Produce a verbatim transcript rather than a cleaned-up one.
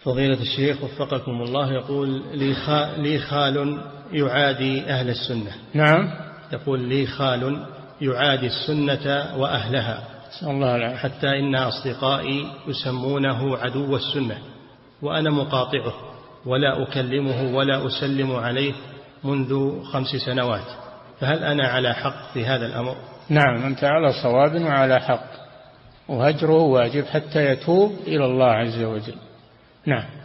فضيلة الشيخ وفقكم الله، يقول لي, خا لي خال يعادي أهل السنة. نعم. يقول لي خال يعادي السنة وأهلها، الله العافية، حتى إن أصدقائي يسمونه عدو السنة، وأنا مقاطعه ولا أكلمه ولا أسلم عليه منذ خمس سنوات، فهل أنا على حق في هذا الأمر؟ نعم، أنت على صواب وعلى حق، وهجره واجب حتى يتوب إلى الله عز وجل. نعم.